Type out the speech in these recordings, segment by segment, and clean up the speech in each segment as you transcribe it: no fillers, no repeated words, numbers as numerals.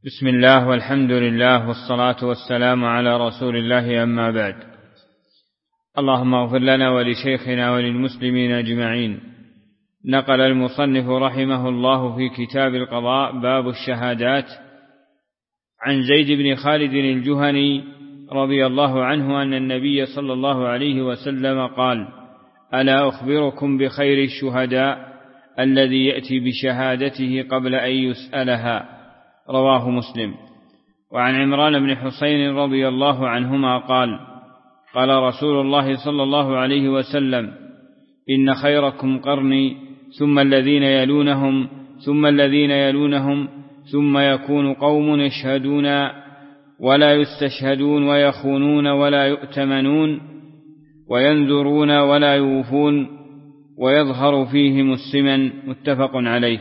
بسم الله والحمد لله والصلاة والسلام على رسول الله، أما بعد. اللهم اغفر لنا ولشيخنا وللمسلمين أجمعين. نقل المصنف رحمه الله في كتاب القضاء باب الشهادات عن زيد بن خالد الجهني رضي الله عنه أن النبي صلى الله عليه وسلم قال: ألا أخبركم بخير الشهداء الذي يأتي بشهادته قبل أن يسألها؟ رواه مسلم. وعن عمران بن حسين رضي الله عنهما قال: قال رسول الله صلى الله عليه وسلم: إن خيركم قرني ثم الذين يلونهم ثم الذين يلونهم ثم يكون قوم يشهدون ولا يستشهدون ويخونون ولا يؤتمنون وينذرون ولا يوفون ويظهر فيهم السمن. متفق عليه.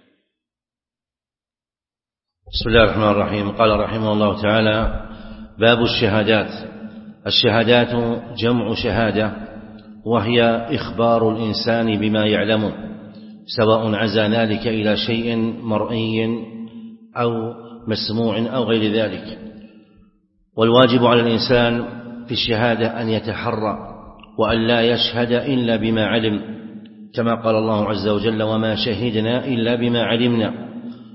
بسم الله الرحمن الرحيم. قال رحمه الله تعالى: باب الشهادات. الشهادات جمع شهادة، وهي إخبار الإنسان بما يعلمه، سواء عزى ذلك إلى شيء مرئي أو مسموع أو غير ذلك. والواجب على الإنسان في الشهادة أن يتحرى وأن لا يشهد إلا بما علم، كما قال الله عز وجل: وما شهدنا إلا بما علمنا.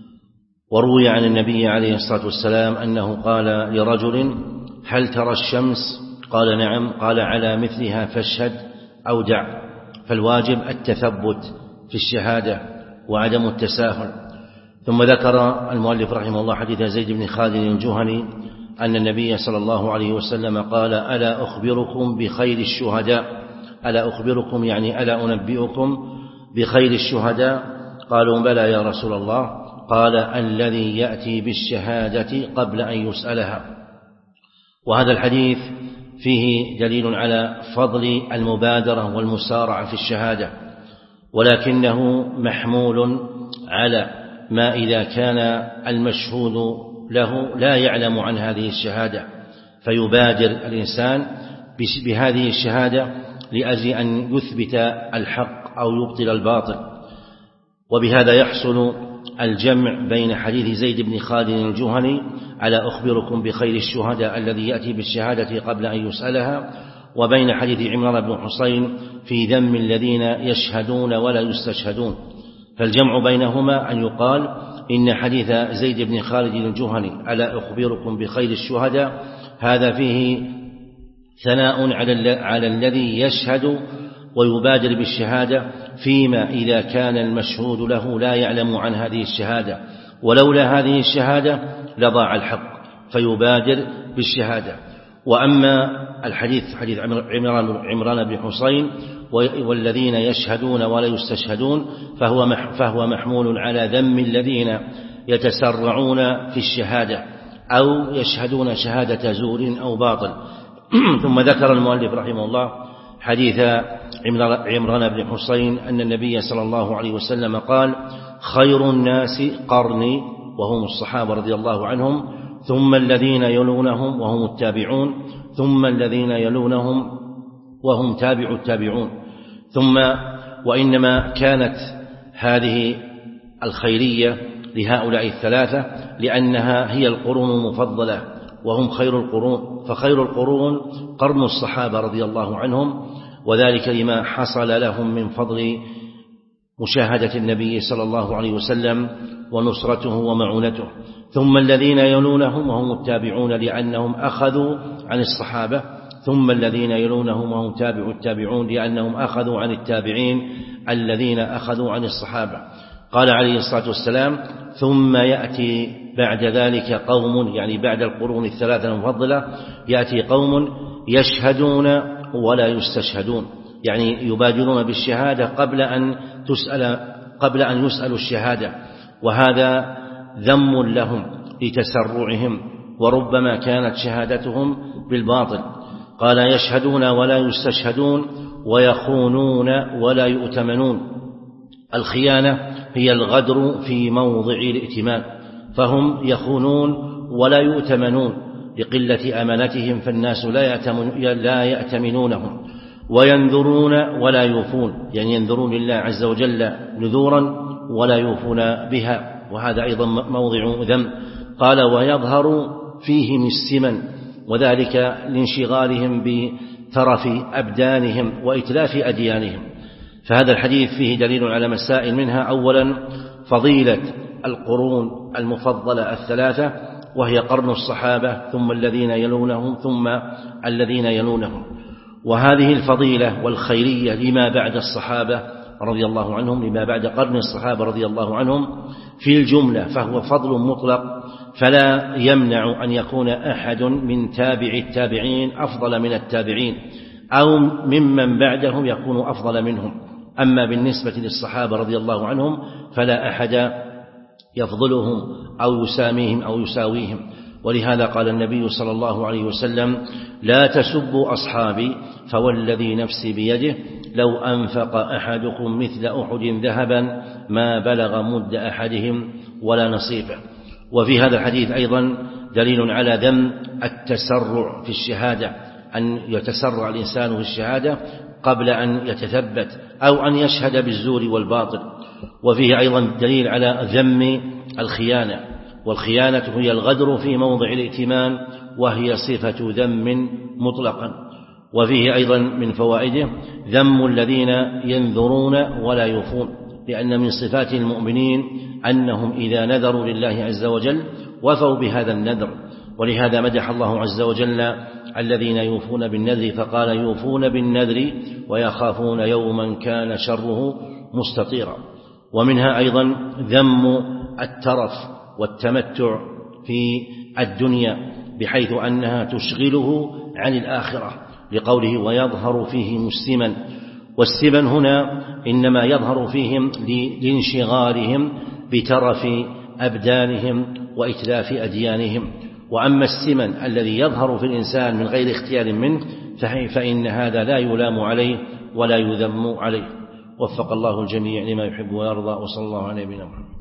وروي عن النبي عليه الصلاة والسلام أنه قال لرجل: هل ترى الشمس؟ قال: نعم. قال: على مثلها فاشهد أو دع. فالواجب التثبت في الشهادة وعدم التساهل. ثم ذكر المؤلف رحمه الله حديث زيد بن خالد الجهني أن النبي صلى الله عليه وسلم قال: ألا أخبركم بخير الشهداء؟ ألا أخبركم يعني ألا أنبئكم بخير الشهداء؟ قالوا: بلى يا رسول الله. قال: الذي يأتي بالشهادة قبل أن يسألها. وهذا الحديث فيه دليل على فضل المبادرة والمسارعة في الشهادة، ولكنه محمول على ما إذا كان المشهود له لا يعلم عن هذه الشهادة، فيبادر الإنسان بهذه الشهادة لأجل أن يثبت الحق أو يبطل الباطل. وبهذا يحصل الجمع بين حديث زيد بن خالد الجهني: ألا أخبركم بخير الشهداء الذي يأتي بالشهادة قبل أن يسألها، وبين حديث عمران بن حسين في ذم الذين يشهدون ولا يستشهدون. فالجمع بينهما أن يقال إن حديث زيد بن خالد الجهني: ألا أخبركم بخير الشهداء، هذا فيه ثناء على الذي يشهد ويبادر بالشهادة، فيما إذا كان المشهود له لا يعلم عن هذه الشهادة، ولولا هذه الشهادة لضاع الحق، فيبادر بالشهادة. وأما الحديث حديث عمران بن حسين: والذين يشهدون ولا يستشهدون، فهو محمول على ذم الذين يتسرعون في الشهادة أو يشهدون شهادة زور أو باطل. ثم ذكر المؤلف رحمه الله حديث عمران بن حسين أن النبي صلى الله عليه وسلم قال: خير الناس قرني، وهم الصحابة رضي الله عنهم، ثم الذين يلونهم وهم التابعون، ثم الذين يلونهم وهم تابع التابعون. ثم وإنما كانت هذه الخيرية لهؤلاء الثلاثة لأنها هي القرون المفضلة وهم خير القرون، فخير القرون قرن الصحابة رضي الله عنهم، وذلك لما حصل لهم من فضل مشاهدة النبي صلى الله عليه وسلم ونصرته ومعونته. ثم الذين يلونهم وهم التابعون لأنهم أخذوا عن الصحابة، ثم الذين يلونهم وهم تابع التابعون لأنهم أخذوا عن التابعين الذين أخذوا عن الصحابة. قال عليه الصلاة والسلام: ثم يأتي بعد ذلك قوم، يعني بعد القرون الثلاثة المفضلة يأتي قوم يشهدون ولا يستشهدون، يعني يبادرون بالشهادة قبل أن يسألوا الشهادة، وهذا ذم لهم لتسرعهم، وربما كانت شهادتهم بالباطل. قال: يشهدون ولا يستشهدون ويخونون ولا يؤتمنون. الخيانة هي الغدر في موضع الائتمان، فهم يخونون ولا يؤتمنون لقلة أمانتهم، فالناس لا يأتمنونهم. وينذرون ولا يوفون، يعني ينذرون لله عز وجل نذورا ولا يوفون بها، وهذا أيضا موضع ذم. قال ويظهر فيهم السمن، وذلك لانشغالهم بترف أبدانهم وإتلاف أديانهم. فهذا الحديث فيه دليل على مسائل، منها أولا فضيلة القرون المفضلة الثلاثة، وهي قرن الصحابة ثم الذين يلونهم ثم الذين يلونهم، وهذه الفضيلة والخيرية لما بعد الصحابة رضي الله عنهم، لما بعد قرن الصحابة رضي الله عنهم في الجملة فهو فضل مطلق، فلا يمنع أن يكون أحد من تابع التابعين أفضل من التابعين أو ممن بعدهم يكون أفضل منهم. أما بالنسبة للصحابة رضي الله عنهم فلا أحد يفضلهم أو يساميهم أو يساويهم. ولهذا قال النبي صلى الله عليه وسلم لا تسبوا أصحابي فوالذي نفسي بيده لو أنفق أحدكم مثل أحد ذهبا ما بلغ مد أحدهم ولا نصيفه. وفي هذا الحديث أيضا دليل على ذم التسرع في الشهادة، أن يتسرع الإنسان في الشهادة قبل أن يتثبت أو أن يشهد بالزور والباطل. وفيه أيضا دليل على ذم الخيانة، والخيانة هي الغدر في موضع الائتمان، وهي صفة ذم مطلقا. وفيه أيضا من فوائده ذم الذين ينذرون ولا يوفون، لأن من صفات المؤمنين أنهم إذا نذروا لله عز وجل وفوا بهذا النذر. ولهذا مدح الله عز وجل الذين يوفون بالنذر فقال يوفون بالنذر ويخافون يوما كان شره مستطيرا. ومنها أيضا ذم الترف والتمتع في الدنيا بحيث أنها تشغله عن الآخرة، لقوله ويظهر فيهم السمن. والسمن هنا إنما يظهر فيهم لانشغالهم بترف أبدانهم وإتلاف أديانهم. وأما السمن الذي يظهر في الإنسان من غير اختيار منه فإن هذا لا يلام عليه ولا يذم عليه. وفق الله الجميع لما يحب ويرضى، وصلى الله على نبينا محمد.